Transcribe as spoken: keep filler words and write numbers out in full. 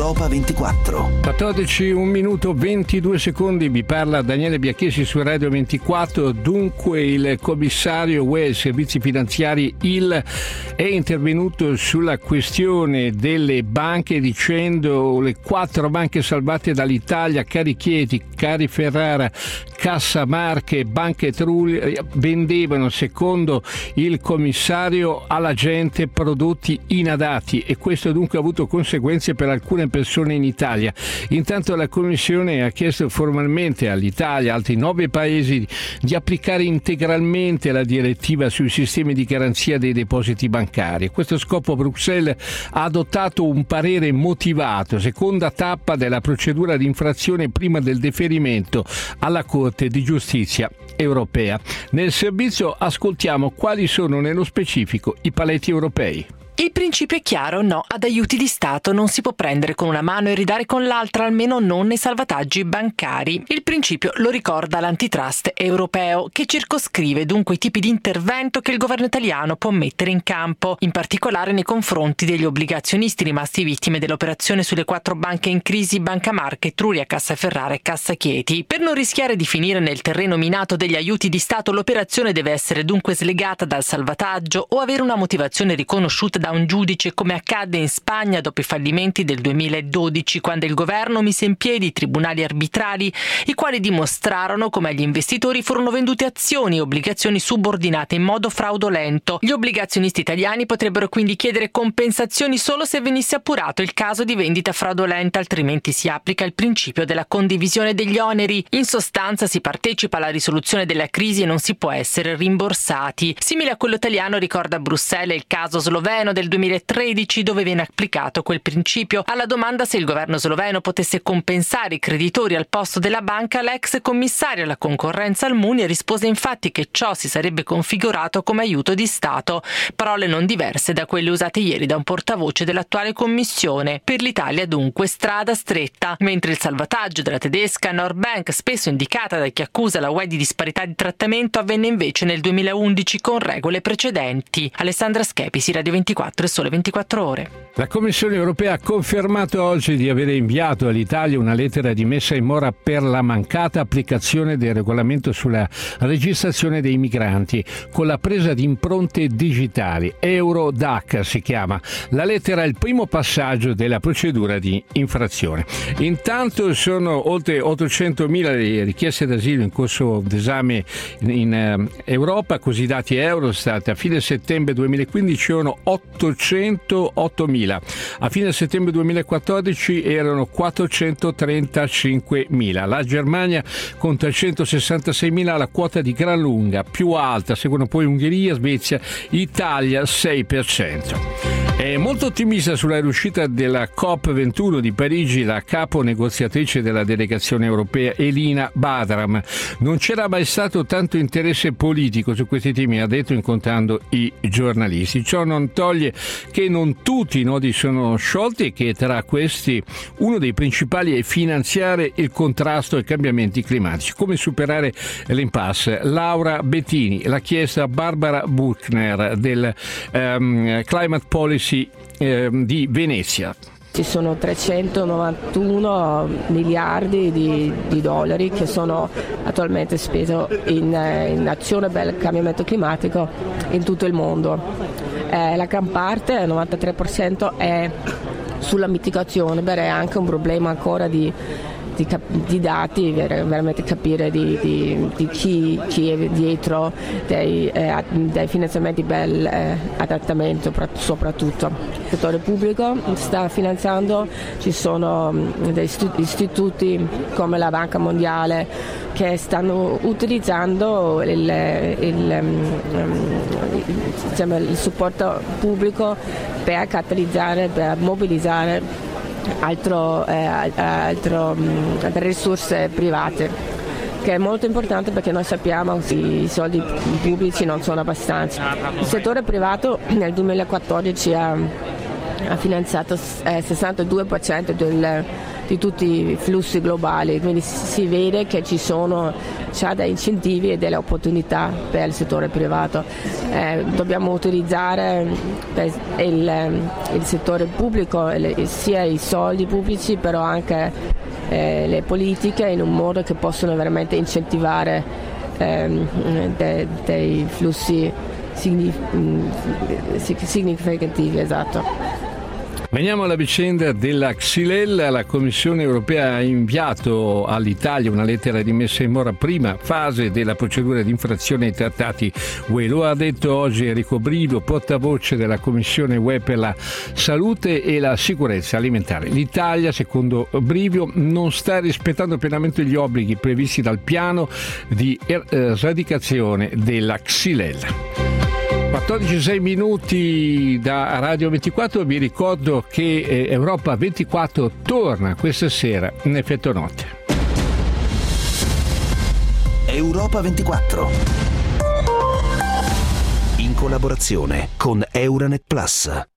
Europa ventiquattro. quattordici, un minuto ventidue secondi, vi parla Daniele Biacchesi su Radio ventiquattro. Dunque il commissario U E ai servizi finanziari I L è intervenuto sulla questione delle banche dicendo: le quattro banche salvate dall'Italia, Cari Chieti, Cari Ferrara, Cassa Marche, Banca Etruria, vendevano secondo il commissario alla gente prodotti inadatti e questo dunque ha avuto conseguenze per alcune persone in Italia. Intanto la Commissione ha chiesto formalmente all'Italia e altri nove paesi di applicare integralmente la direttiva sui sistemi di garanzia dei depositi bancari. A questo scopo Bruxelles ha adottato un parere motivato, seconda tappa della procedura di infrazione prima del deferimento alla Corte di Giustizia europea. Nel servizio ascoltiamo quali sono nello specifico i paletti europei. Il principio è chiaro: no ad aiuti di Stato, non si può prendere con una mano e ridare con l'altra, almeno non nei salvataggi bancari. Il principio lo ricorda l'antitrust europeo, che circoscrive dunque i tipi di intervento che il governo italiano può mettere in campo, in particolare nei confronti degli obbligazionisti rimasti vittime dell'operazione sulle quattro banche in crisi, Banca Marche, Etruria, Cassaferrara e Cassa Chieti. Per non rischiare di finire nel terreno minato degli aiuti di Stato, l'operazione deve essere dunque slegata dal salvataggio o avere una motivazione riconosciuta da un giudice, come accadde in Spagna dopo i fallimenti del duemiladodici, quando il governo mise in piedi tribunali arbitrali, i quali dimostrarono come agli investitori furono vendute azioni e obbligazioni subordinate in modo fraudolento. Gli obbligazionisti italiani potrebbero quindi chiedere compensazioni solo se venisse appurato il caso di vendita fraudolenta, altrimenti si applica il principio della condivisione degli oneri. In sostanza si partecipa alla risoluzione della crisi e non si può essere rimborsati. Simile a quello italiano, ricorda a Bruxelles il caso sloveno del duemilatredici, dove viene applicato quel principio. Alla domanda se il governo sloveno potesse compensare i creditori al posto della banca, l'ex commissario alla concorrenza Almunia rispose infatti che ciò si sarebbe configurato come aiuto di Stato, parole non diverse da quelle usate ieri da un portavoce dell'attuale commissione. Per l'Italia dunque strada stretta, mentre il salvataggio della tedesca Nordbank, spesso indicata da chi accusa la U E di disparità di trattamento, avvenne invece nel duemilaundici con regole precedenti. Alessandra Schepisi, Radio ventiquattro e Sole ventiquattro Ore. La Commissione europea ha confermato oggi di avere inviato all'Italia una lettera di messa in mora per la mancata applicazione del regolamento sulla registrazione dei migranti con la presa di impronte digitali. Eurodac si chiama. La lettera è il primo passaggio della procedura di infrazione. Intanto sono oltre ottocentomila le richieste d'asilo in corso d'esame in Europa, così i dati Eurostat. A fine settembre duemilaquindici erano ottocentottomila. A fine settembre duemilaquattordici erano quattrocentotrentacinquemila. La Germania conta centosessantaseimila, la quota di gran lunga più alta, seguono poi Ungheria, Svezia, Italia sei per cento. È molto ottimista sulla riuscita della COP ventuno di Parigi la capo negoziatrice della delegazione europea Elina Badram. Non c'era mai stato tanto interesse politico su questi temi, ha detto incontrando i giornalisti. Ciò non toglie che non tutti i nodi sono sciolti e che tra questi uno dei principali è finanziare il contrasto ai cambiamenti climatici. Come superare l'impasse? Laura Bettini l'ha chiesta a Barbara Buchner del um, Climate Policy um, di Venezia. Ci sono trecentonovantuno miliardi di, di dollari che sono attualmente spesi in, in azione per il cambiamento climatico in tutto il mondo. Eh, la gran parte, il novantatré per cento, è sulla mitigazione, beh, è anche un problema ancora di Di, cap- di dati, veramente capire di, di, di chi, chi è dietro dei, eh, dei finanziamenti per eh, adattamento soprattutto. Il settore pubblico sta finanziando, ci sono dei istituti come la Banca Mondiale che stanno utilizzando il, il, diciamo, il supporto pubblico per catalizzare, per mobilizzare altro, eh, altro mh, per risorse private, che è molto importante perché noi sappiamo che i soldi pubblici non sono abbastanza. Il settore privato nel duemilaquattordici ha, ha finanziato il eh, sessantadue per cento del, di tutti i flussi globali, quindi si vede che ci sono già dei incentivi e delle opportunità per il settore privato. Eh, dobbiamo utilizzare il, il settore pubblico, sia i soldi pubblici però anche eh, le politiche in un modo che possono veramente incentivare eh, de, dei flussi significativi. Esatto. Veniamo alla vicenda della Xylella. La Commissione europea ha inviato all'Italia una lettera di messa in mora prima fase della procedura di infrazione ai trattati U E. Lo ha detto oggi Enrico Brivio, portavoce della Commissione U E per la salute e la sicurezza alimentare. L'Italia, secondo Brivio, non sta rispettando pienamente gli obblighi previsti dal piano di eradicazione della Xylella. quattordici e sei minuti da Radio ventiquattro. Vi ricordo che Europa ventiquattro torna questa sera in effetto notte. Europa ventiquattro, in collaborazione con Euranet Plus.